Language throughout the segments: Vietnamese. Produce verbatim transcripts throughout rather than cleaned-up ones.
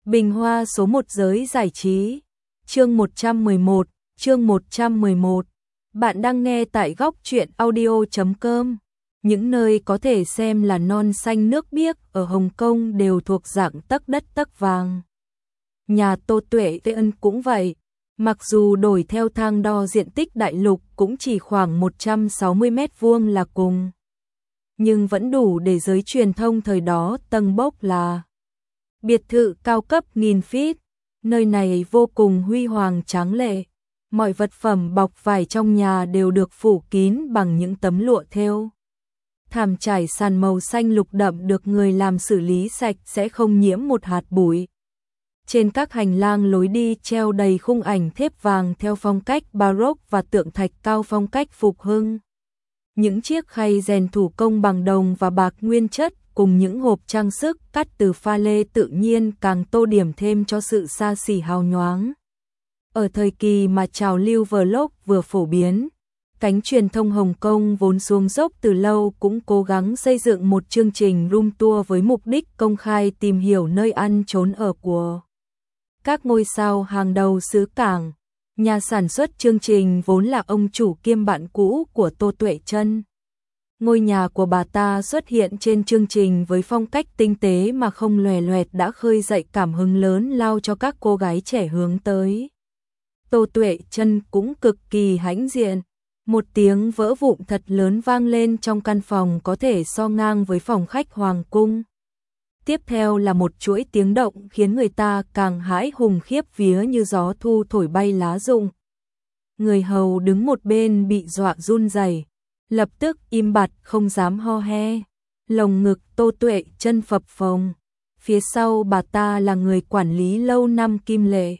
Bình Hoa số một giới giải trí. Chương một trăm mười một, chương một trăm mười một. Bạn đang nghe tại góc truyện audio chấm com. Những nơi có thể xem là non xanh nước biếc ở Hồng Kông đều thuộc dạng tấc đất tấc vàng. Nhà Tô Tuệ Ân cũng vậy. Mặc dù đổi theo thang đo diện tích đại lục cũng chỉ khoảng một trăm sáu mươi mét vuông là cùng. Nhưng vẫn đủ để giới truyền thông thời đó tầng bốc là biệt thự cao cấp nghìn feet. Nơi này vô cùng huy hoàng tráng lệ. Mọi vật phẩm bọc vải trong nhà đều được phủ kín bằng những tấm lụa thêu. Thảm trải sàn màu xanh lục đậm được người làm xử lý sạch sẽ không nhiễm một hạt bụi. Trên các hành lang lối đi treo đầy khung ảnh thép vàng theo phong cách Baroque và tượng thạch cao phong cách phục hưng. Những chiếc khay rèn thủ công bằng đồng và bạc nguyên chất cùng những hộp trang sức cắt từ pha lê tự nhiên càng tô điểm thêm cho sự xa xỉ hào nhoáng. Ở thời kỳ mà trào lưu vlog vừa phổ biến, cánh truyền thông Hồng Kông vốn xuống dốc từ lâu cũng cố gắng xây dựng một chương trình room tour với mục đích công khai tìm hiểu nơi ăn trốn ở của các ngôi sao hàng đầu xứ Cảng. Nhà sản xuất chương trình vốn là ông chủ kiêm bạn cũ của Tô Tuệ Trân. Ngôi nhà của bà ta xuất hiện trên chương trình với phong cách tinh tế mà không lòe loẹt đã khơi dậy cảm hứng lớn lao cho các cô gái trẻ hướng tới. Tô Tuệ Trân cũng cực kỳ hãnh diện. Một tiếng vỡ vụn thật lớn vang lên trong căn phòng có thể so ngang với phòng khách hoàng cung. Tiếp theo là một chuỗi tiếng động khiến người ta càng hãi hùng khiếp vía như gió thu thổi bay lá rụng. Người hầu đứng một bên bị dọa run rẩy, lập tức im bặt không dám ho he. Lồng ngực Tô Tuệ Trân phập phồng. Phía sau bà ta là người quản lý lâu năm Kim Lệ.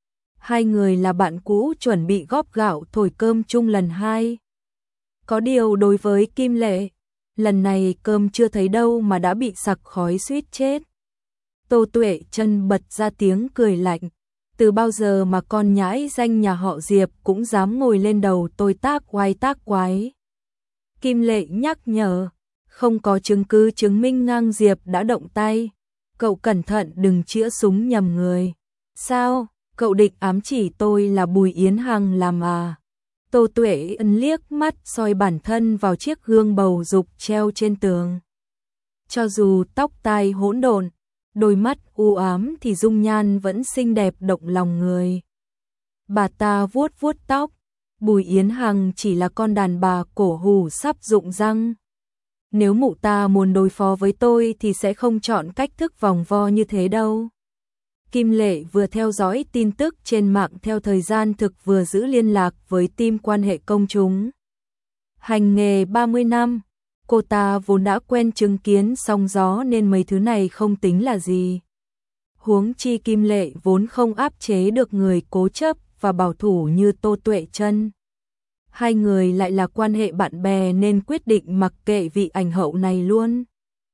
Hai người là bạn cũ chuẩn bị góp gạo thổi cơm chung lần hai. Có điều đối với Kim Lệ, lần này cơm chưa thấy đâu mà đã bị sặc khói suýt chết. Tô Tuệ Trân bật ra tiếng cười lạnh. Từ bao giờ mà con nhãi danh nhà họ Diệp cũng dám ngồi lên đầu tôi tác oai tác quái. Kim Lệ nhắc nhở, không có chứng cứ chứng minh ngang Diệp đã động tay. Cậu cẩn thận đừng chĩa súng nhầm người. Sao, cậu định ám chỉ tôi là Bùi Yến Hằng làm à? Tô Tuệ Ân liếc mắt soi bản thân vào chiếc gương bầu dục treo trên tường. Cho dù tóc tai hỗn độn, đôi mắt u ám thì dung nhan vẫn xinh đẹp động lòng người. Bà ta vuốt vuốt tóc. Bùi Yến Hằng chỉ là con đàn bà cổ hủ sắp rụng răng. Nếu mụ ta muốn đối phó với tôi thì sẽ không chọn cách thức vòng vo như thế đâu. Kim Lệ vừa theo dõi tin tức trên mạng theo thời gian thực vừa giữ liên lạc với team quan hệ công chúng. Hành nghề ba mươi năm, cô ta vốn đã quen chứng kiến sóng gió nên mấy thứ này không tính là gì. Huống chi Kim Lệ vốn không áp chế được người cố chấp và bảo thủ như Tô Tuệ Trân. Hai người lại là quan hệ bạn bè nên quyết định mặc kệ vị ảnh hậu này luôn.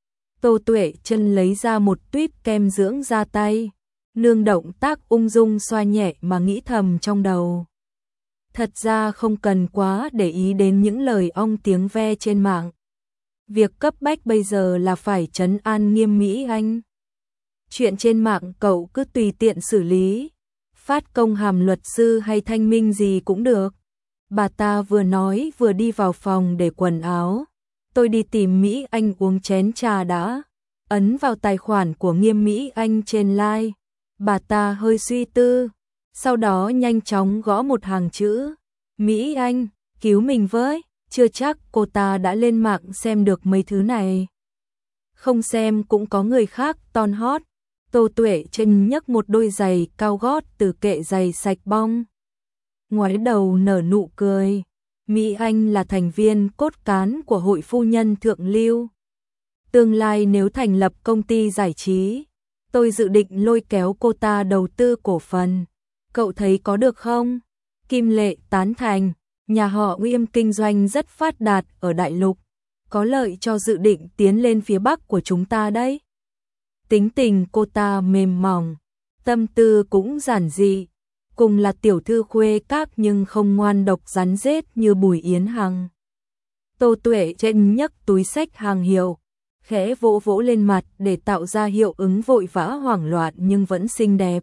Tô Tuệ Trân lấy ra một tuýp kem dưỡng da tay, nương động tác ung dung xoa nhẹ mà nghĩ thầm trong đầu. Thật ra không cần quá để ý đến những lời ong tiếng ve trên mạng. Việc cấp bách bây giờ là phải trấn an Nghiêm Mỹ Anh. Chuyện trên mạng cậu cứ tùy tiện xử lý. Phát công hàm luật sư hay thanh minh gì cũng được. Bà ta vừa nói vừa đi vào phòng để quần áo. Tôi đi tìm Mỹ Anh uống chén trà đã. Ấn vào tài khoản của Nghiêm Mỹ Anh trên like. Bà ta hơi suy tư. Sau đó nhanh chóng gõ một hàng chữ. Mỹ Anh, cứu mình với. Chưa chắc cô ta đã lên mạng xem được mấy thứ này. Không xem cũng có người khác ton hót. Tô Tuệ Trân nhấc một đôi giày cao gót từ kệ giày sạch bong. Ngoái đầu nở nụ cười. Mỹ Anh là thành viên cốt cán của hội phu nhân thượng lưu. Tương lai nếu thành lập công ty giải trí, tôi dự định lôi kéo cô ta đầu tư cổ phần. Cậu thấy có được không? Kim Lệ tán thành. Nhà họ Nghiêm kinh doanh rất phát đạt ở đại lục. Có lợi cho dự định tiến lên phía bắc của chúng ta đấy. Tính tình cô ta mềm mỏng, tâm tư cũng giản dị, cùng là tiểu thư khuê các nhưng không ngoan độc rắn rết như Bùi Yến Hằng. Tô Tuệ Trân nhấc túi xách hàng hiệu, khẽ vỗ vỗ lên mặt để tạo ra hiệu ứng vội vã hoảng loạn nhưng vẫn xinh đẹp.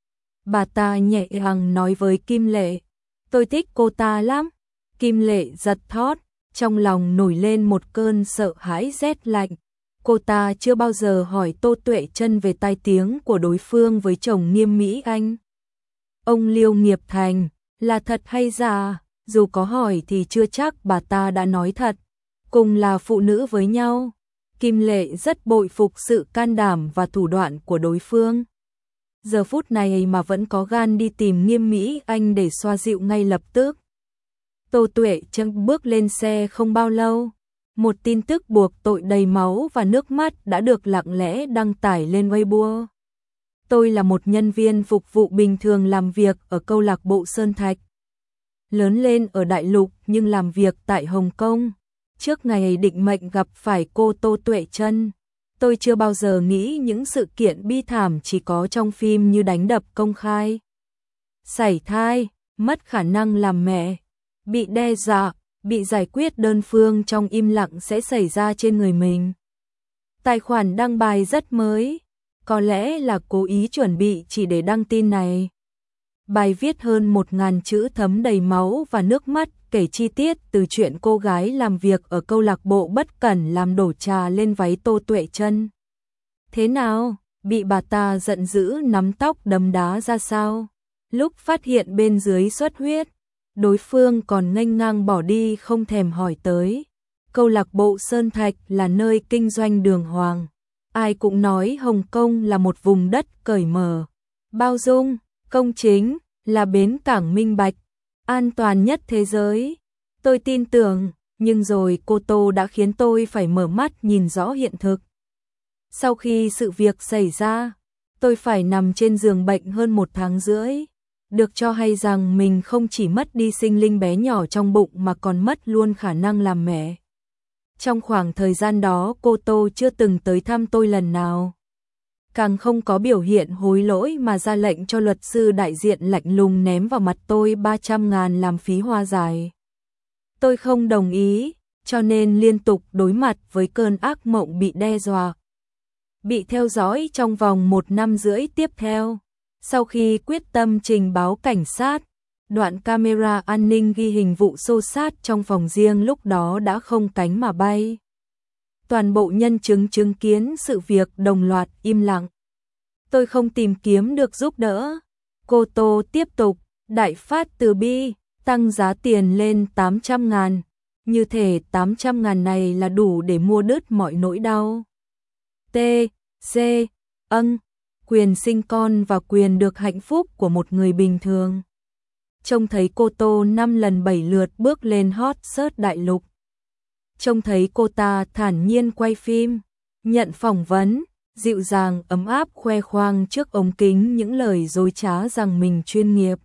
Bà ta nhẹ nhàng nói với Kim Lệ, tôi thích cô ta lắm. Kim Lệ giật thót, trong lòng nổi lên một cơn sợ hãi rét lạnh. Cô ta chưa bao giờ hỏi Tô Tuệ Chân về tai tiếng của đối phương với chồng Nghiêm Mỹ Anh. Ông Liêu Nghiệp Thành, là thật hay giả? Dù có hỏi thì chưa chắc bà ta đã nói thật. Cùng là phụ nữ với nhau, Kim Lệ rất bội phục sự can đảm và thủ đoạn của đối phương. Giờ phút này mà vẫn có gan đi tìm Nghiêm Mỹ Anh để xoa dịu ngay lập tức. Tô Tuệ Chân bước lên xe không bao lâu, một tin tức buộc tội đầy máu và nước mắt đã được lặng lẽ đăng tải lên Weibo. Tôi là một nhân viên phục vụ bình thường làm việc ở câu lạc bộ Sơn Thạch. Lớn lên ở Đại Lục nhưng làm việc tại Hồng Kông. Trước ngày định mệnh gặp phải cô Tô Tuệ Chân, tôi chưa bao giờ nghĩ những sự kiện bi thảm chỉ có trong phim như đánh đập công khai, sảy thai, mất khả năng làm mẹ, bị đe dọa, bị giải quyết đơn phương trong im lặng sẽ xảy ra trên người mình. Tài khoản đăng bài rất mới, có lẽ là cố ý chuẩn bị chỉ để đăng tin này. Bài viết hơn một ngàn chữ thấm đầy máu và nước mắt, kể chi tiết từ chuyện cô gái làm việc ở câu lạc bộ bất cẩn làm đổ trà lên váy Tô Tuệ Chân. Thế nào, bị bà ta giận dữ nắm tóc đấm đá ra sao? Lúc phát hiện bên dưới xuất huyết, đối phương còn nghênh ngang bỏ đi không thèm hỏi tới. Câu lạc bộ Sơn Thạch là nơi kinh doanh đường hoàng. Ai cũng nói Hồng Kông là một vùng đất cởi mở, bao dung, công chính, là bến cảng minh bạch, an toàn nhất thế giới. Tôi tin tưởng, nhưng rồi cô Tô đã khiến tôi phải mở mắt nhìn rõ hiện thực. Sau khi sự việc xảy ra, tôi phải nằm trên giường bệnh hơn một tháng rưỡi. Được cho hay rằng mình không chỉ mất đi sinh linh bé nhỏ trong bụng mà còn mất luôn khả năng làm mẹ. Trong khoảng thời gian đó cô Tô chưa từng tới thăm tôi lần nào. Càng không có biểu hiện hối lỗi mà ra lệnh cho luật sư đại diện lạnh lùng ném vào mặt tôi ba trăm ngàn làm phí hoa giải. Tôi không đồng ý, cho nên liên tục đối mặt với cơn ác mộng bị đe dọa. Bị theo dõi trong vòng một năm rưỡi tiếp theo. Sau khi quyết tâm trình báo cảnh sát, đoạn camera an ninh ghi hình vụ xô xát trong phòng riêng lúc đó đã không cánh mà bay. Toàn bộ nhân chứng chứng kiến sự việc đồng loạt im lặng. Tôi không tìm kiếm được giúp đỡ. Cô Tô tiếp tục, đại phát từ bi, tăng giá tiền lên tám trăm ngàn. Như thể tám trăm ngàn này là đủ để mua đứt mọi nỗi đau. T, C, âng, quyền sinh con và quyền được hạnh phúc của một người bình thường. Trông thấy cô Tô năm lần bảy lượt bước lên hot search đại lục. Trông thấy cô ta thản nhiên quay phim, nhận phỏng vấn, dịu dàng ấm áp khoe khoang trước ống kính những lời dối trá rằng mình chuyên nghiệp,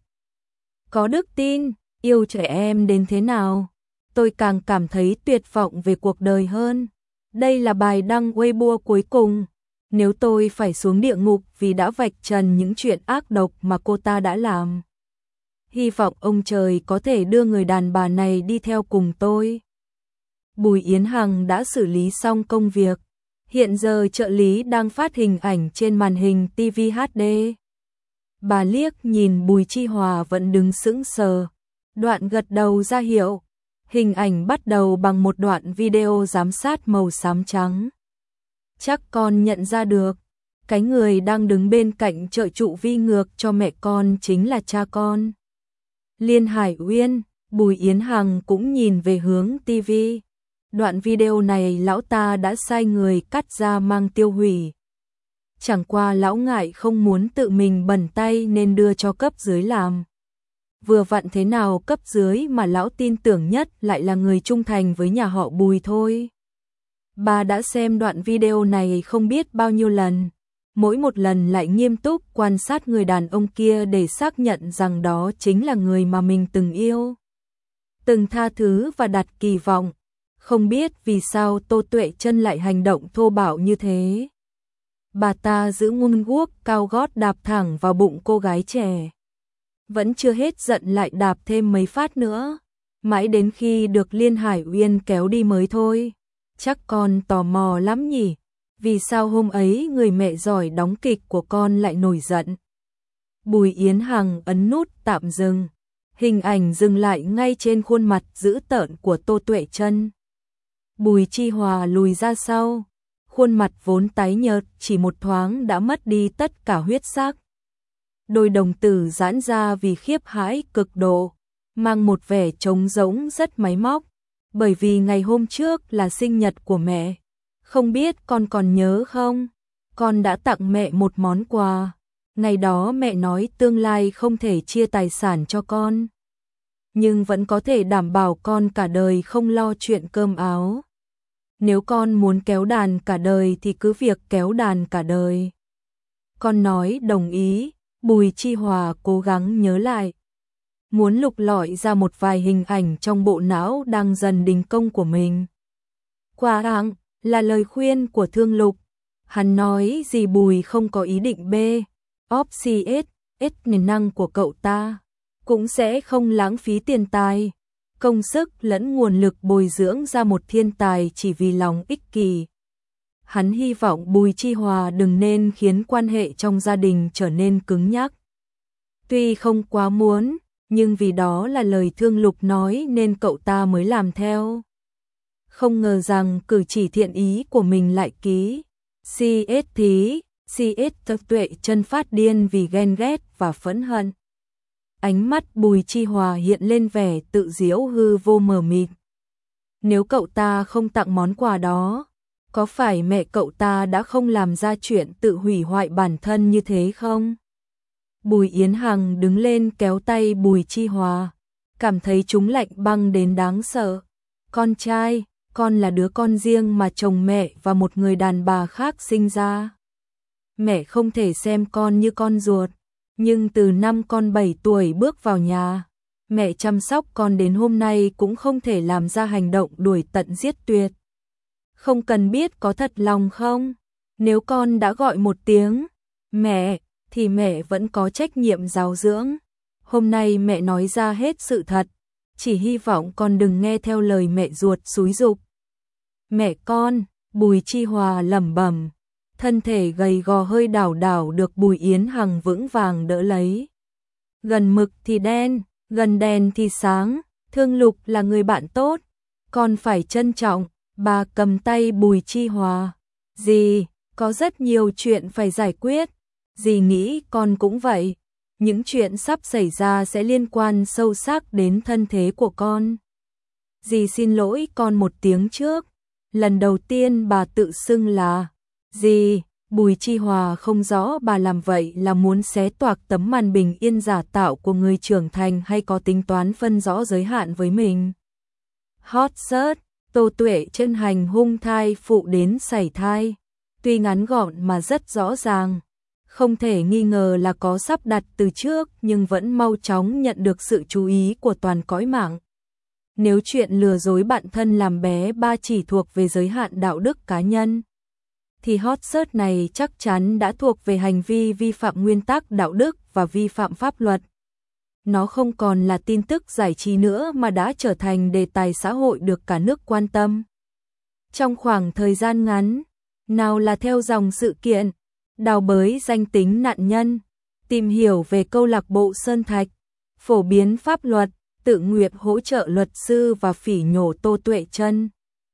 có đức tin, yêu trẻ em đến thế nào. Tôi càng cảm thấy tuyệt vọng về cuộc đời hơn. Đây là bài đăng Weibo cuối cùng. Nếu tôi phải xuống địa ngục vì đã vạch trần những chuyện ác độc mà cô ta đã làm, hy vọng ông trời có thể đưa người đàn bà này đi theo cùng tôi. Bùi Yến Hằng đã xử lý xong công việc. Hiện giờ trợ lý đang phát hình ảnh trên màn hình ti vi hát đê. Bà liếc nhìn Bùi Chi Hòa vẫn đứng sững sờ. Đoạn gật đầu ra hiệu. Hình ảnh bắt đầu bằng một đoạn video giám sát màu xám trắng. Chắc con nhận ra được, cái người đang đứng bên cạnh trợ trụ vi ngược cho mẹ con chính là cha con. Liên Hải Uyên, Bùi Yến Hằng cũng nhìn về hướng ti vi. Đoạn video này lão ta đã sai người cắt ra mang tiêu hủy. Chẳng qua lão ngại không muốn tự mình bẩn tay nên đưa cho cấp dưới làm. Vừa vặn thế nào cấp dưới mà lão tin tưởng nhất lại là người trung thành với nhà họ Bùi thôi. Bà đã xem đoạn video này không biết bao nhiêu lần. Mỗi một lần lại nghiêm túc quan sát người đàn ông kia để xác nhận rằng đó chính là người mà mình từng yêu, từng tha thứ và đặt kỳ vọng. Không biết vì sao Tô Tuệ Chân lại hành động thô bạo như thế. Bà ta giữ ngun guốc cao gót đạp thẳng vào bụng cô gái trẻ. Vẫn chưa hết giận lại đạp thêm mấy phát nữa. Mãi đến khi được Liên Hải Uyên kéo đi mới thôi. Chắc con tò mò lắm nhỉ, vì sao hôm ấy người mẹ giỏi đóng kịch của con lại nổi giận. Bùi Yến Hằng ấn nút tạm dừng, hình ảnh dừng lại ngay trên khuôn mặt dữ tợn của Tô Tuệ Chân. Bùi Chi Hòa lùi ra sau, khuôn mặt vốn tái nhợt chỉ một thoáng đã mất đi tất cả huyết sắc. Đôi đồng tử giãn ra vì khiếp hãi cực độ, mang một vẻ trống rỗng rất máy móc, bởi vì ngày hôm trước là sinh nhật của mẹ. Không biết con còn nhớ không? Con đã tặng mẹ một món quà. Ngày đó mẹ nói tương lai không thể chia tài sản cho con, nhưng vẫn có thể đảm bảo con cả đời không lo chuyện cơm áo. Nếu con muốn kéo đàn cả đời thì cứ việc kéo đàn cả đời. Con nói đồng ý. Bùi Chi Hòa cố gắng nhớ lại, muốn lục lọi ra một vài hình ảnh trong bộ não đang dần đình công của mình. Quả rằng là lời khuyên của Thương Lục. Hắn nói gì Bùi không có ý định bê óp xê ét ét nền năng của cậu ta, cũng sẽ không lãng phí tiền tài, công sức lẫn nguồn lực bồi dưỡng ra một thiên tài chỉ vì lòng ích kỷ. Hắn hy vọng Bùi Chi Hòa đừng nên khiến quan hệ trong gia đình trở nên cứng nhắc. Tuy không quá muốn, nhưng vì đó là lời Thương Lục nói nên cậu ta mới làm theo. Không ngờ rằng cử chỉ thiện ý của mình lại ký. xê ét thí, xê ét Tô Tuệ Chân phát điên vì ghen ghét và phẫn hận. Ánh mắt Bùi Chi Hòa hiện lên vẻ tự diễu hư vô mờ mịt. Nếu cậu ta không tặng món quà đó, có phải mẹ cậu ta đã không làm ra chuyện tự hủy hoại bản thân như thế không? Bùi Yến Hằng đứng lên kéo tay Bùi Chi Hòa, cảm thấy chúng lạnh băng đến đáng sợ. Con trai, con là đứa con riêng mà chồng mẹ và một người đàn bà khác sinh ra. Mẹ không thể xem con như con ruột, nhưng từ năm con bảy tuổi bước vào nhà, mẹ chăm sóc con đến hôm nay cũng không thể làm ra hành động đuổi tận giết tuyệt. Không cần biết có thật lòng không, nếu con đã gọi một tiếng mẹ thì mẹ vẫn có trách nhiệm giáo dưỡng. Hôm nay mẹ nói ra hết sự thật, chỉ hy vọng con đừng nghe theo lời mẹ ruột xúi giục. Mẹ con, Bùi Chi Hòa lẩm bẩm, thân thể gầy gò hơi đảo đảo được Bùi Yến Hằng vững vàng đỡ lấy. Gần mực thì đen, gần đèn thì sáng, Thương Lục là người bạn tốt, con phải trân trọng. Bà cầm tay Bùi Chi Hòa. Dì, có rất nhiều chuyện phải giải quyết. Dì nghĩ con cũng vậy. Những chuyện sắp xảy ra sẽ liên quan sâu sắc đến thân thế của con. Dì xin lỗi con một tiếng trước. Lần đầu tiên bà tự xưng là dì. Bùi Chi Hòa không rõ bà làm vậy là muốn xé toạc tấm màn bình yên giả tạo của người trưởng thành hay có tính toán phân rõ giới hạn với mình. Hot search. Tô Tuệ Chân hành hung thai phụ đến sảy thai, tuy ngắn gọn mà rất rõ ràng, không thể nghi ngờ là có sắp đặt từ trước nhưng vẫn mau chóng nhận được sự chú ý của toàn cõi mạng. Nếu chuyện lừa dối bạn thân làm bé ba chỉ thuộc về giới hạn đạo đức cá nhân, thì hot search này chắc chắn đã thuộc về hành vi vi phạm nguyên tắc đạo đức và vi phạm pháp luật. Nó không còn là tin tức giải trí nữa mà đã trở thành đề tài xã hội được cả nước quan tâm. Trong khoảng thời gian ngắn, nào là theo dòng sự kiện, đào bới danh tính nạn nhân, tìm hiểu về câu lạc bộ Sơn Thạch, phổ biến pháp luật, tự nguyện hỗ trợ luật sư và phỉ nhổ Tô Tuệ Chân.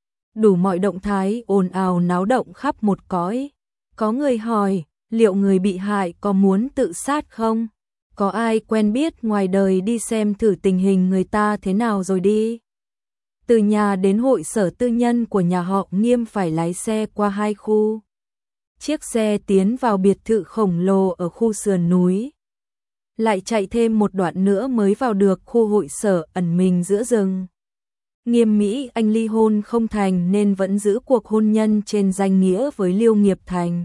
Đủ mọi động thái ồn ào náo động khắp một cõi. Có người hỏi, liệu người bị hại có muốn tự sát không? Có ai quen biết ngoài đời đi xem thử tình hình người ta thế nào rồi đi. Từ nhà đến hội sở tư nhân của nhà họ Nghiêm phải lái xe qua hai khu. Chiếc xe tiến vào biệt thự khổng lồ ở khu sườn núi. Lại chạy thêm một đoạn nữa mới vào được khu hội sở ẩn mình giữa rừng. Nghiêm Mỹ Anh ly hôn không thành nên vẫn giữ cuộc hôn nhân trên danh nghĩa với Liêu Nghiệp Thành.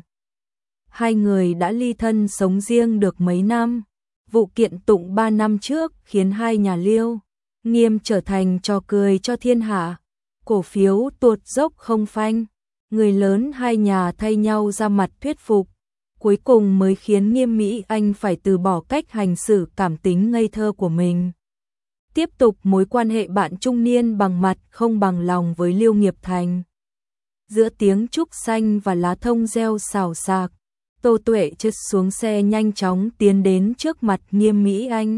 Hai người đã ly thân sống riêng được mấy năm. Vụ kiện tụng ba năm trước khiến hai nhà Liêu, Nghiêm trở thành trò cười cho thiên hạ. Cổ phiếu tuột dốc không phanh. Người lớn hai nhà thay nhau ra mặt thuyết phục. Cuối cùng mới khiến Nghiêm Mỹ Anh phải từ bỏ cách hành xử cảm tính ngây thơ của mình. Tiếp tục mối quan hệ bạn trung niên bằng mặt không bằng lòng với Liêu Nghiệp Thành. Giữa tiếng trúc xanh và lá thông reo xào xạc, Tô Tuệ trượt xuống xe nhanh chóng tiến đến trước mặt Nghiêm Mỹ Anh.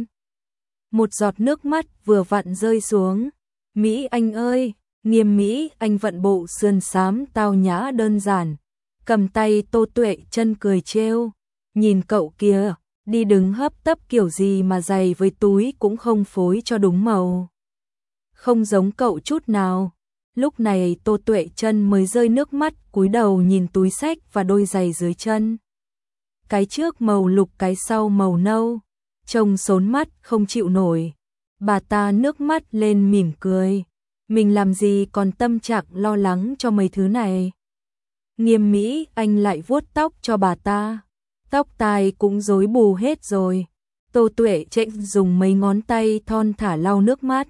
Một giọt nước mắt vừa vặn rơi xuống. Mỹ Anh ơi, Nghiêm Mỹ Anh vận bộ sườn xám tao nhã đơn giản, cầm tay Tô Tuệ chân cười trêu. Nhìn cậu kìa, đi đứng hấp tấp kiểu gì mà giày với túi cũng không phối cho đúng màu. Không giống cậu chút nào. Lúc này Tô Tuệ chân mới rơi nước mắt, cúi đầu nhìn túi xách và đôi giày dưới chân. Cái trước màu lục, cái sau màu nâu, trông sốn mắt không chịu nổi. Bà ta nước mắt lên mỉm cười. Mình làm gì còn tâm trạng lo lắng cho mấy thứ này. Nghiêm Mỹ Anh lại vuốt tóc cho bà ta. Tóc tai cũng rối bù hết rồi. Tô Tuệ chệch dùng mấy ngón tay thon thả lau nước mắt.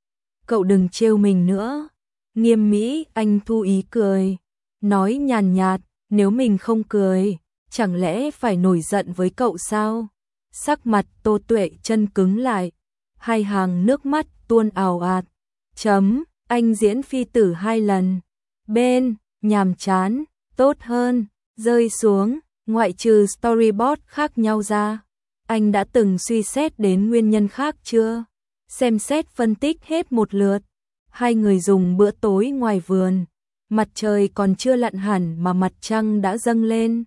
Cậu đừng trêu mình nữa. Nghiêm Mỹ Anh thu ý cười, nói nhàn nhạt, nếu mình không cười, chẳng lẽ phải nổi giận với cậu sao? Sắc mặt Tô Tuệ chân cứng lại, hai hàng nước mắt tuôn ào ạt. Chấm, anh diễn phi tử hai lần. Bên, nhàm chán, tốt hơn, rơi xuống, ngoại trừ storyboard khác nhau ra. Anh đã từng suy xét đến nguyên nhân khác chưa? Xem xét phân tích hết một lượt. Hai người dùng bữa tối ngoài vườn. Mặt trời còn chưa lặn hẳn mà mặt trăng đã dâng lên.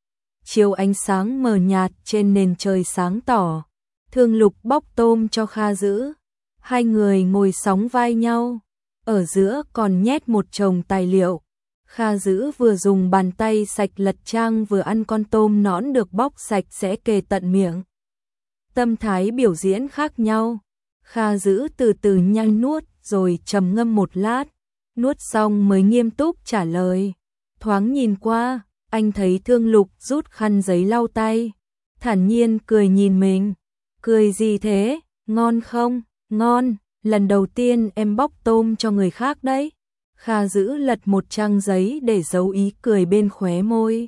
Chiếu ánh sáng mờ nhạt trên nền trời sáng tỏ. Thương Lục bóc tôm cho Kha Dữ. Hai người ngồi sóng vai nhau. Ở giữa còn nhét một chồng tài liệu. Kha Dữ vừa dùng bàn tay sạch lật trang vừa ăn con tôm nõn được bóc sạch sẽ kề tận miệng. Tâm thái biểu diễn khác nhau. Kha Dữ từ từ nhai nuốt rồi trầm ngâm một lát. Nuốt xong mới nghiêm túc trả lời. Thoáng nhìn qua, anh thấy Thương Lục rút khăn giấy lau tay. Thản nhiên cười nhìn mình. Cười gì thế? Ngon không? Ngon, lần đầu tiên em bóc tôm cho người khác đấy. Kha Dữ lật một trang giấy để giấu ý cười bên khóe môi.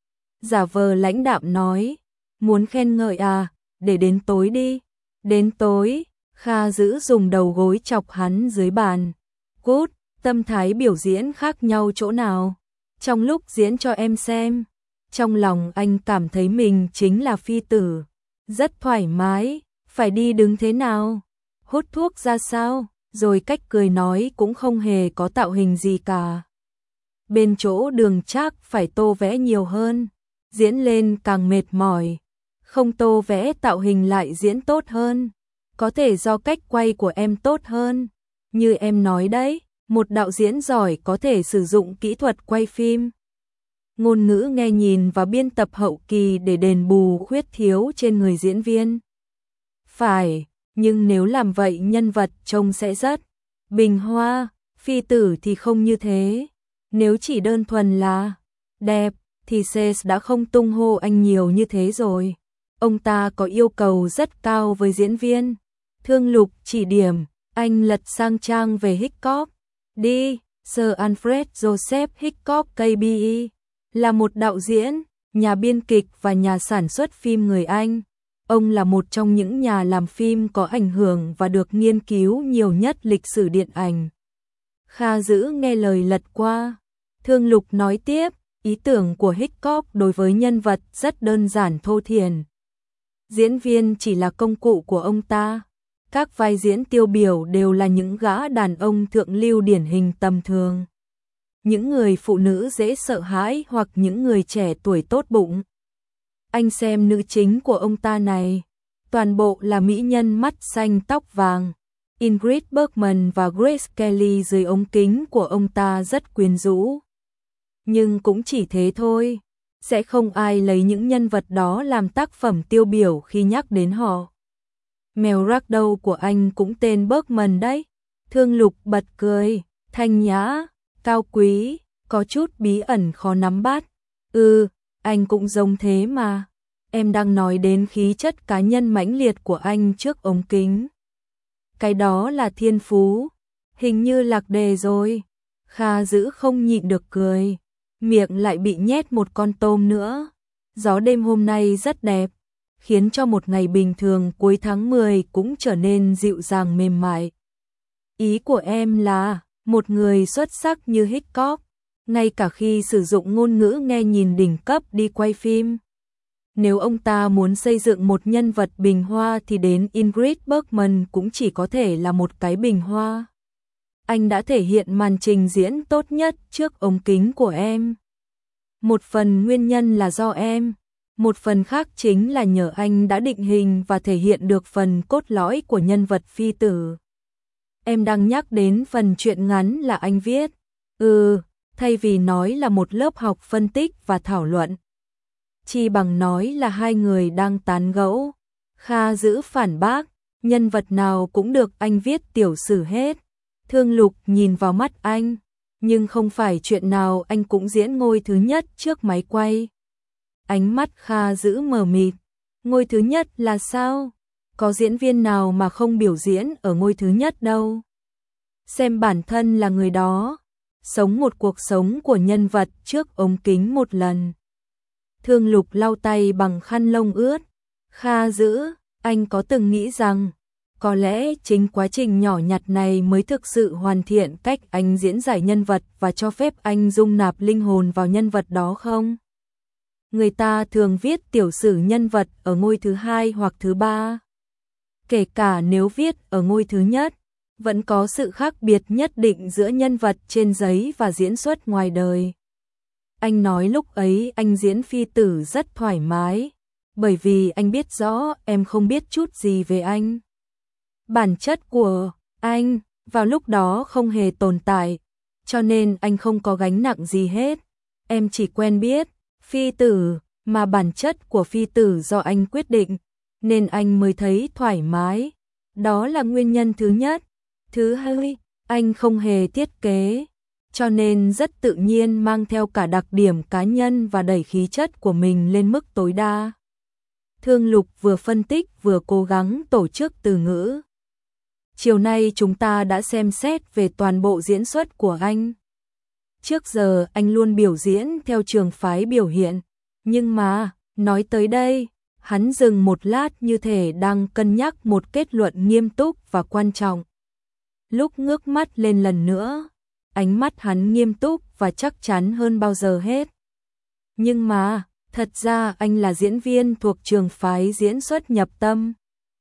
Giả vờ lãnh đạm nói, muốn khen ngợi à, để đến tối đi. Đến tối, Kha Dữ dùng đầu gối chọc hắn dưới bàn. Cút, tâm thái biểu diễn khác nhau chỗ nào? Trong lúc diễn cho em xem, trong lòng anh cảm thấy mình chính là phi tử. Rất thoải mái, phải đi đứng thế nào? Hút thuốc ra sao? Rồi cách cười nói cũng không hề có tạo hình gì cả. Bên chỗ Đường Trác phải tô vẽ nhiều hơn, diễn lên càng mệt mỏi. Không tô vẽ tạo hình lại diễn tốt hơn. Có thể do cách quay của em tốt hơn. Như em nói đấy, một đạo diễn giỏi có thể sử dụng kỹ thuật quay phim, ngôn ngữ nghe nhìn và biên tập hậu kỳ để đền bù khuyết thiếu trên người diễn viên. Phải, nhưng nếu làm vậy nhân vật trông sẽ rất bình hoa, phi tử thì không như thế. Nếu chỉ đơn thuần là đẹp thì Sales đã không tung hô anh nhiều như thế rồi. Ông ta có yêu cầu rất cao với diễn viên. Thương Lục chỉ điểm, anh lật sang trang về Hitchcock. Đi, Sir Alfred Joseph Hitchcock K B E là một đạo diễn, nhà biên kịch và nhà sản xuất phim người Anh. Ông là một trong những nhà làm phim có ảnh hưởng và được nghiên cứu nhiều nhất lịch sử điện ảnh. Kha Dữ nghe lời lật qua. Thương Lục nói tiếp, ý tưởng của Hitchcock đối với nhân vật rất đơn giản thô thiển. Diễn viên chỉ là công cụ của ông ta. Các vai diễn tiêu biểu đều là những gã đàn ông thượng lưu điển hình tầm thường. Những người phụ nữ dễ sợ hãi hoặc những người trẻ tuổi tốt bụng. Anh xem nữ chính của ông ta này, toàn bộ là mỹ nhân mắt xanh tóc vàng. Ingrid Bergman và Grace Kelly dưới ống kính của ông ta rất quyến rũ. Nhưng cũng chỉ thế thôi, sẽ không ai lấy những nhân vật đó làm tác phẩm tiêu biểu khi nhắc đến họ. Mèo rắc đâu của anh cũng tên Bergman đấy. Thương Lục bật cười, thanh nhã, cao quý, có chút bí ẩn khó nắm bắt. Ừ, anh cũng giống thế mà. Em đang nói đến khí chất cá nhân mãnh liệt của anh trước ống kính. Cái đó là thiên phú, hình như lạc đề rồi. Kha Dữ không nhịn được cười, miệng lại bị nhét một con tôm nữa. Gió đêm hôm nay rất đẹp, khiến cho một ngày bình thường cuối tháng mười cũng trở nên dịu dàng mềm mại. Ý của em là, một người xuất sắc như Hitchcock, ngay cả khi sử dụng ngôn ngữ nghe nhìn đỉnh cấp đi quay phim. Nếu ông ta muốn xây dựng một nhân vật bình hoa thì đến Ingrid Bergman cũng chỉ có thể là một cái bình hoa. Anh đã thể hiện màn trình diễn tốt nhất trước ống kính của em. Một phần nguyên nhân là do em, một phần khác chính là nhờ anh đã định hình và thể hiện được phần cốt lõi của nhân vật phi tử. Em đang nhắc đến phần truyện ngắn là anh viết. Ừ, thay vì nói là một lớp học phân tích và thảo luận, chi bằng nói là hai người đang tán gẫu. Kha giữ phản bác, nhân vật nào cũng được anh viết tiểu sử hết. Thương Lục nhìn vào mắt anh, nhưng không phải chuyện nào anh cũng diễn ngôi thứ nhất trước máy quay. Ánh mắt Kha giữ mờ mịt. Ngôi thứ nhất là sao? Có diễn viên nào mà không biểu diễn ở ngôi thứ nhất đâu. Xem bản thân là người đó, sống một cuộc sống của nhân vật trước ống kính một lần. Thương Lục lau tay bằng khăn lông ướt. Kha giữ, anh có từng nghĩ rằng có lẽ chính quá trình nhỏ nhặt này mới thực sự hoàn thiện cách anh diễn giải nhân vật và cho phép anh dung nạp linh hồn vào nhân vật đó không? Người ta thường viết tiểu sử nhân vật ở ngôi thứ hai hoặc thứ ba. Kể cả nếu viết ở ngôi thứ nhất, vẫn có sự khác biệt nhất định giữa nhân vật trên giấy và diễn xuất ngoài đời. Anh nói lúc ấy anh diễn phi tử rất thoải mái, bởi vì anh biết rõ em không biết chút gì về anh. Bản chất của anh vào lúc đó không hề tồn tại, cho nên anh không có gánh nặng gì hết. Em chỉ quen biết phi tử, mà bản chất của phi tử do anh quyết định, nên anh mới thấy thoải mái. Đó là nguyên nhân thứ nhất. Thứ hai, anh không hề thiết kế, cho nên rất tự nhiên mang theo cả đặc điểm cá nhân và đẩy khí chất của mình lên mức tối đa. Thương Lục vừa phân tích vừa cố gắng tổ chức từ ngữ. Chiều nay chúng ta đã xem xét về toàn bộ diễn xuất của anh. Trước giờ anh luôn biểu diễn theo trường phái biểu hiện, nhưng mà, nói tới đây, hắn dừng một lát như thể đang cân nhắc một kết luận nghiêm túc và quan trọng. Lúc ngước mắt lên lần nữa, ánh mắt hắn nghiêm túc và chắc chắn hơn bao giờ hết. Nhưng mà, thật ra anh là diễn viên thuộc trường phái diễn xuất nhập tâm.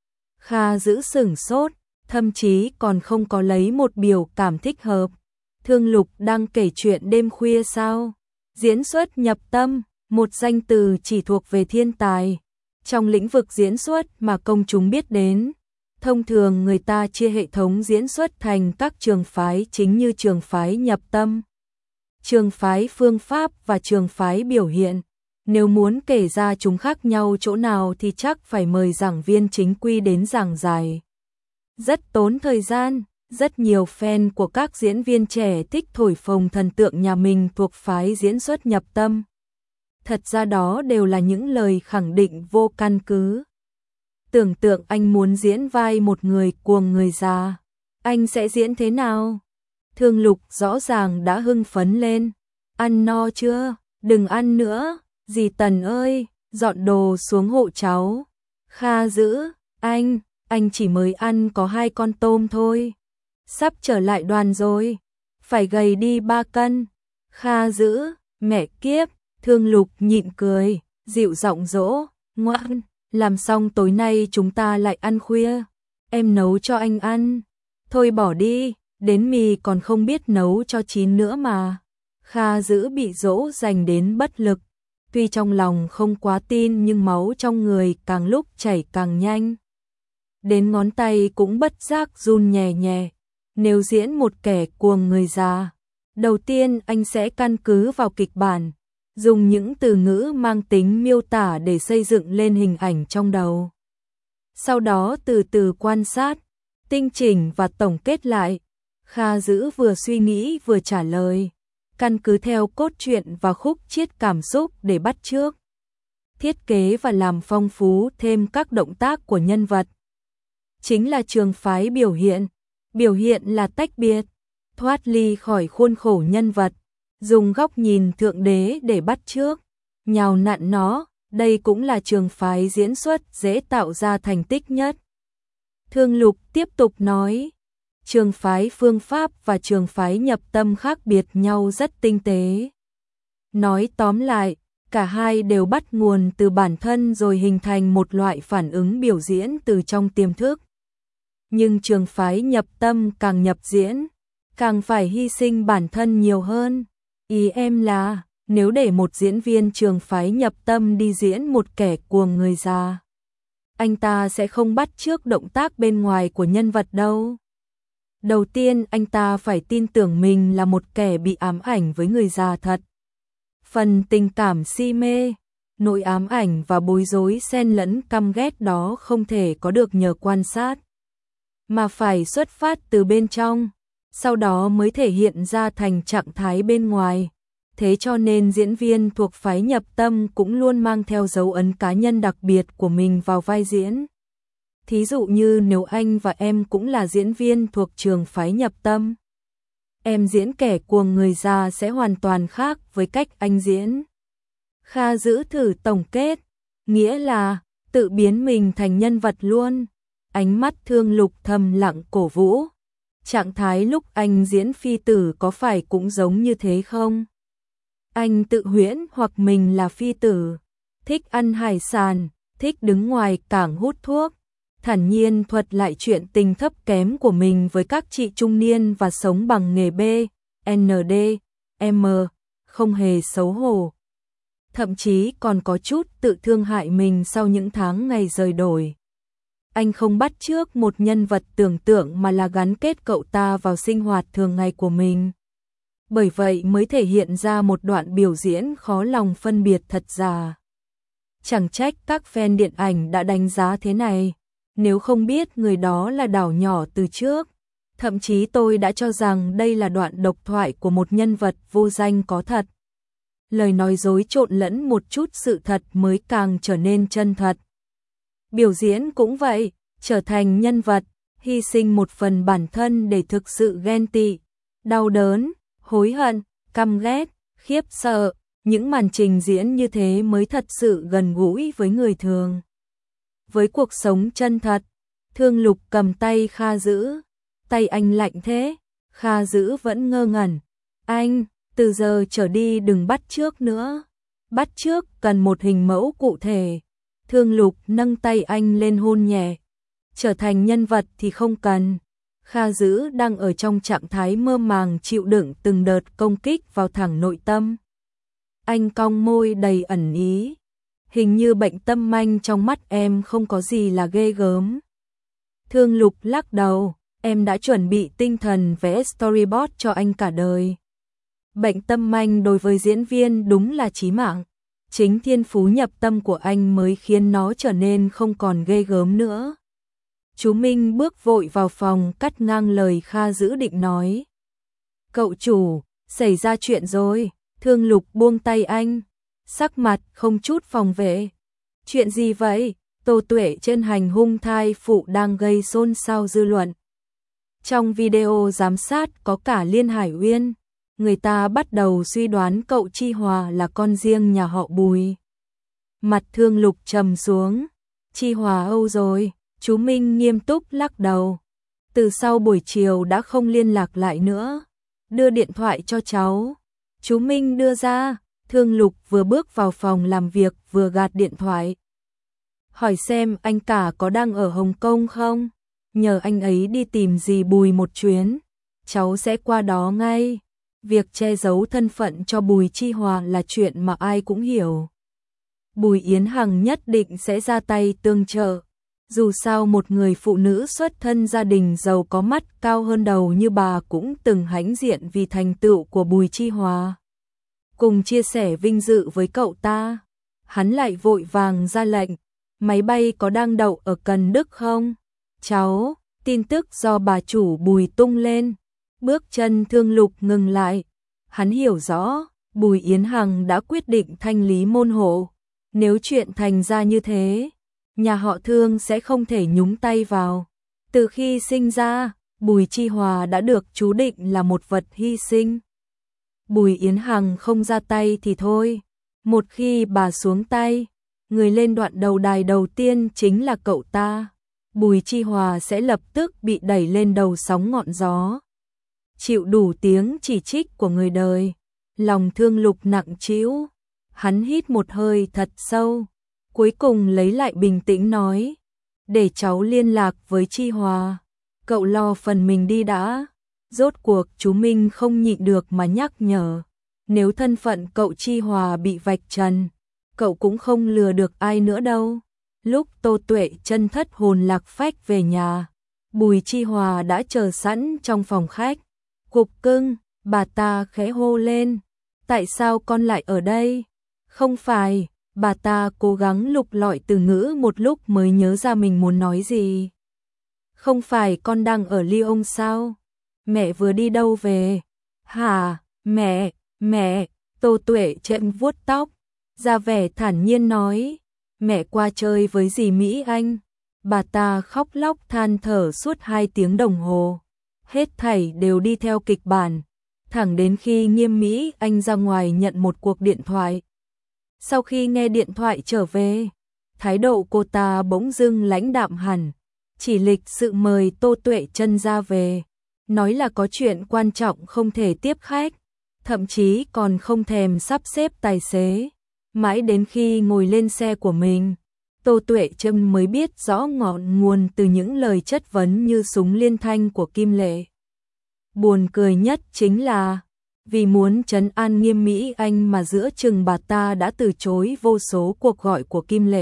Kha giữ sửng sốt, thậm chí còn không có lấy một biểu cảm thích hợp. Thương Lục đang kể chuyện đêm khuya sao? Diễn xuất nhập tâm, một danh từ chỉ thuộc về thiên tài. Trong lĩnh vực diễn xuất mà công chúng biết đến, thông thường người ta chia hệ thống diễn xuất thành các trường phái chính như trường phái nhập tâm, trường phái phương pháp và trường phái biểu hiện. Nếu muốn kể ra chúng khác nhau chỗ nào thì chắc phải mời giảng viên chính quy đến giảng giải. Rất tốn thời gian, rất nhiều fan của các diễn viên trẻ thích thổi phồng thần tượng nhà mình thuộc phái diễn xuất nhập tâm. Thật ra đó đều là những lời khẳng định vô căn cứ. Tưởng tượng anh muốn diễn vai một người cuồng người già, anh sẽ diễn thế nào? Thương Lục rõ ràng đã hưng phấn lên. Ăn no chưa? Đừng ăn nữa, dì Tần ơi, dọn đồ xuống hộ cháu. Kha giữ, anh, anh chỉ mới ăn có hai con tôm thôi. Sắp trở lại đoàn rồi, phải gầy đi ba cân. Kha giữ, mẹ kiếp. Thương Lục nhịn cười, dịu giọng dỗ, ngoan, làm xong tối nay chúng ta lại ăn khuya. Em nấu cho anh ăn. Thôi bỏ đi, đến mì còn không biết nấu cho chín nữa mà. Kha giữ bị dỗ dành đến bất lực. Tuy trong lòng không quá tin nhưng máu trong người càng lúc chảy càng nhanh. Đến ngón tay cũng bất giác run nhẹ nhẹ. Nếu diễn một kẻ cuồng người già, đầu tiên anh sẽ căn cứ vào kịch bản, dùng những từ ngữ mang tính miêu tả để xây dựng lên hình ảnh trong đầu. Sau đó từ từ quan sát, tinh chỉnh và tổng kết lại. Kha giữ vừa suy nghĩ vừa trả lời, căn cứ theo cốt truyện và khúc chiết cảm xúc để bắt chước, thiết kế và làm phong phú thêm các động tác của nhân vật. Chính là trường phái biểu hiện. Biểu hiện là tách biệt, thoát ly khỏi khuôn khổ nhân vật, dùng góc nhìn thượng đế để bắt chước, nhào nặn nó. Đây cũng là trường phái diễn xuất dễ tạo ra thành tích nhất. Thương Lục tiếp tục nói, Trường phái phương pháp và trường phái nhập tâm khác biệt nhau rất tinh tế. Nói tóm lại, cả hai đều bắt nguồn từ bản thân rồi hình thành một loại phản ứng biểu diễn từ trong tiềm thức. Nhưng trường phái nhập tâm càng nhập diễn, càng phải hy sinh bản thân nhiều hơn. Ý em là, nếu để một diễn viên trường phái nhập tâm đi diễn một kẻ cuồng người già, anh ta sẽ không bắt chước động tác bên ngoài của nhân vật đâu. Đầu tiên anh ta phải tin tưởng mình là một kẻ bị ám ảnh với người già thật. Phần tình cảm si mê, nỗi ám ảnh và bối rối xen lẫn căm ghét đó không thể có được nhờ quan sát, mà phải xuất phát từ bên trong, sau đó mới thể hiện ra thành trạng thái bên ngoài. Thế cho nên diễn viên thuộc phái nhập tâm cũng luôn mang theo dấu ấn cá nhân đặc biệt của mình vào vai diễn. Thí dụ như nếu anh và em cũng là diễn viên thuộc trường phái nhập tâm, em diễn kẻ cuồng người già sẽ hoàn toàn khác với cách anh diễn. Kha Dữ thử tổng kết, nghĩa là tự biến mình thành nhân vật luôn. Ánh mắt Thương Lục thầm lặng cổ vũ. Trạng thái lúc anh diễn phi tử có phải cũng giống như thế không? Anh tự huyễn hoặc mình là phi tử, thích ăn hải sản, thích đứng ngoài cảng hút thuốc, thản nhiên thuật lại chuyện tình thấp kém của mình với các chị trung niên và sống bằng nghề B, N D, M, không hề xấu hổ. Thậm chí còn có chút tự thương hại mình sau những tháng ngày rời đổi. Anh không bắt chước một nhân vật tưởng tượng mà là gắn kết cậu ta vào sinh hoạt thường ngày của mình. Bởi vậy mới thể hiện ra một đoạn biểu diễn khó lòng phân biệt thật giả. Chẳng trách các fan điện ảnh đã đánh giá thế này, nếu không biết người đó là Đảo Nhỏ từ trước. Thậm chí tôi đã cho rằng đây là đoạn độc thoại của một nhân vật vô danh có thật. Lời nói dối trộn lẫn một chút sự thật mới càng trở nên chân thật. Biểu diễn cũng vậy, trở thành nhân vật, hy sinh một phần bản thân để thực sự ghen tị, đau đớn, hối hận, căm ghét, khiếp sợ, những màn trình diễn như thế mới thật sự gần gũi với người thường. Với cuộc sống chân thật, Thương Lục cầm tay Kha Dữ, tay anh lạnh thế, Kha Dữ vẫn ngơ ngẩn. Anh, từ giờ trở đi đừng bắt chước nữa. Bắt chước cần một hình mẫu cụ thể. Thương Lục nâng tay anh lên hôn nhẹ. Trở thành nhân vật thì không cần. Kha Dữ đang ở trong trạng thái mơ màng chịu đựng từng đợt công kích vào thẳng nội tâm. Anh cong môi đầy ẩn ý. Hình như bệnh tâm manh trong mắt em không có gì là ghê gớm. Thương Lục lắc đầu, em đã chuẩn bị tinh thần vẽ storyboard cho anh cả đời. Bệnh tâm manh đối với diễn viên đúng là chí mạng. Chính thiên phú nhập tâm của anh mới khiến nó trở nên không còn ghê gớm nữa. Chú Minh bước vội vào phòng cắt ngang lời Kha Dữ định nói. Cậu chủ, xảy ra chuyện rồi. Thương Lục buông tay anh, sắc mặt không chút phòng vệ. Chuyện gì vậy? Tô Tuệ trên hành hung thai phụ đang gây xôn xao dư luận. Trong video giám sát có cả Liên Hải Uyên, người ta bắt đầu suy đoán cậu Chi Hòa là con riêng nhà họ Bùi. Mặt Thương Lục trầm xuống. Chi Hòa âu rồi? Chú Minh nghiêm túc lắc đầu. Từ sau buổi chiều đã không liên lạc lại nữa. Đưa điện thoại cho cháu. Chú Minh đưa ra. Thương Lục vừa bước vào phòng làm việc vừa gạt điện thoại. Hỏi xem anh cả có đang ở Hồng Kông không? Nhờ anh ấy đi tìm dì Bùi một chuyến. Cháu sẽ qua đó ngay. Việc che giấu thân phận cho Bùi Chi Hòa là chuyện mà ai cũng hiểu. Bùi Yến Hằng nhất định sẽ ra tay tương trợ. Dù sao một người phụ nữ xuất thân gia đình giàu có mắt cao hơn đầu như bà cũng từng hãnh diện vì thành tựu của Bùi Chi Hòa. Cùng chia sẻ vinh dự với cậu ta. Hắn lại vội vàng ra lệnh. Máy bay có đang đậu ở Cần Đức không? Cháu, tin tức do bà chủ Bùi tung lên. Bước chân Thương Lục ngừng lại. Hắn hiểu rõ, Bùi Yến Hằng đã quyết định thanh lý môn hộ. Nếu chuyện thành ra như thế, nhà họ Thương sẽ không thể nhúng tay vào. Từ khi sinh ra, Bùi Chi Hòa đã được chú định là một vật hy sinh. Bùi Yến Hằng không ra tay thì thôi. Một khi bà xuống tay, người lên đoạn đầu đài đầu tiên chính là cậu ta. Bùi Chi Hòa sẽ lập tức bị đẩy lên đầu sóng ngọn gió. Chịu đủ tiếng chỉ trích của người đời, lòng thương Lục nặng trĩu, hắn hít một hơi thật sâu, cuối cùng lấy lại bình tĩnh nói, để cháu liên lạc với Chi Hòa, cậu lo phần mình đi đã. Rốt cuộc chú Minh không nhịn được mà nhắc nhở, nếu thân phận cậu Chi Hòa bị vạch trần, cậu cũng không lừa được ai nữa đâu. Lúc Tô Tuệ chân thất hồn lạc phách về nhà, Bùi Chi Hòa đã chờ sẵn trong phòng khách. Cục cưng, bà ta khẽ hô lên, tại sao con lại ở đây? Không phải, bà ta cố gắng lục lọi từ ngữ một lúc mới nhớ ra mình muốn nói gì. Không phải con đang ở Lyon sao? Mẹ vừa đi đâu về? Hả, mẹ, mẹ, Tô Tuệ chậm vuốt tóc, ra vẻ thản nhiên nói, mẹ qua chơi với dì Mỹ Anh. Bà ta khóc lóc than thở suốt hai tiếng đồng hồ. Hết thảy đều đi theo kịch bản, thẳng đến khi Nghiêm Mỹ Anh ra ngoài nhận một cuộc điện thoại. Sau khi nghe điện thoại trở về, thái độ cô ta bỗng dưng lãnh đạm hẳn, chỉ lịch sự mời Tô Tuệ chân ra về, nói là có chuyện quan trọng không thể tiếp khách, thậm chí còn không thèm sắp xếp tài xế. Mãi đến khi ngồi lên xe của mình, Tô Tuệ Trâm mới biết rõ ngọn nguồn từ những lời chất vấn như súng liên thanh của Kim Lệ. Buồn cười nhất chính là, vì muốn trấn an Nghiêm Mỹ Anh mà giữa chừng bà ta đã từ chối vô số cuộc gọi của Kim Lệ.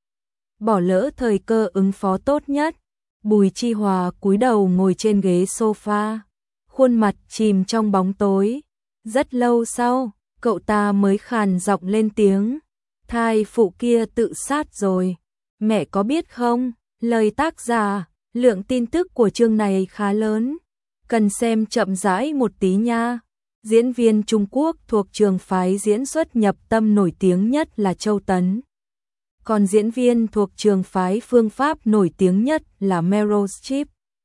Bỏ lỡ thời cơ ứng phó tốt nhất, Bùi Chi Hòa cúi đầu ngồi trên ghế sofa, khuôn mặt chìm trong bóng tối. Rất lâu sau, cậu ta mới khàn giọng lên tiếng, thai phụ kia tự sát rồi. Mẹ có biết không, lời tác giả, lượng tin tức của chương này khá lớn, cần xem chậm rãi một tí nha. Diễn viên Trung Quốc thuộc trường phái diễn xuất nhập tâm nổi tiếng nhất là Châu Tấn. Còn diễn viên thuộc trường phái phương Pháp nổi tiếng nhất là Meryl Streep.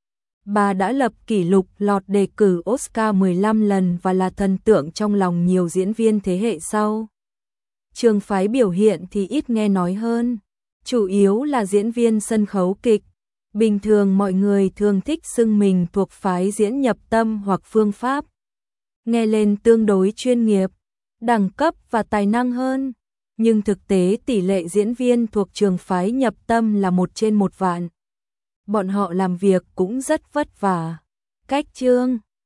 Bà đã lập kỷ lục lọt đề cử Oscar mười lăm lần và là thần tượng trong lòng nhiều diễn viên thế hệ sau. Trường phái biểu hiện thì ít nghe nói hơn, chủ yếu là diễn viên sân khấu kịch. Bình thường mọi người thường thích xưng mình thuộc phái diễn nhập tâm hoặc phương Pháp. Nghe lên tương đối chuyên nghiệp, đẳng cấp và tài năng hơn. Nhưng thực tế tỷ lệ diễn viên thuộc trường phái nhập tâm là một trên một vạn. Bọn họ làm việc cũng rất vất vả. Cách chương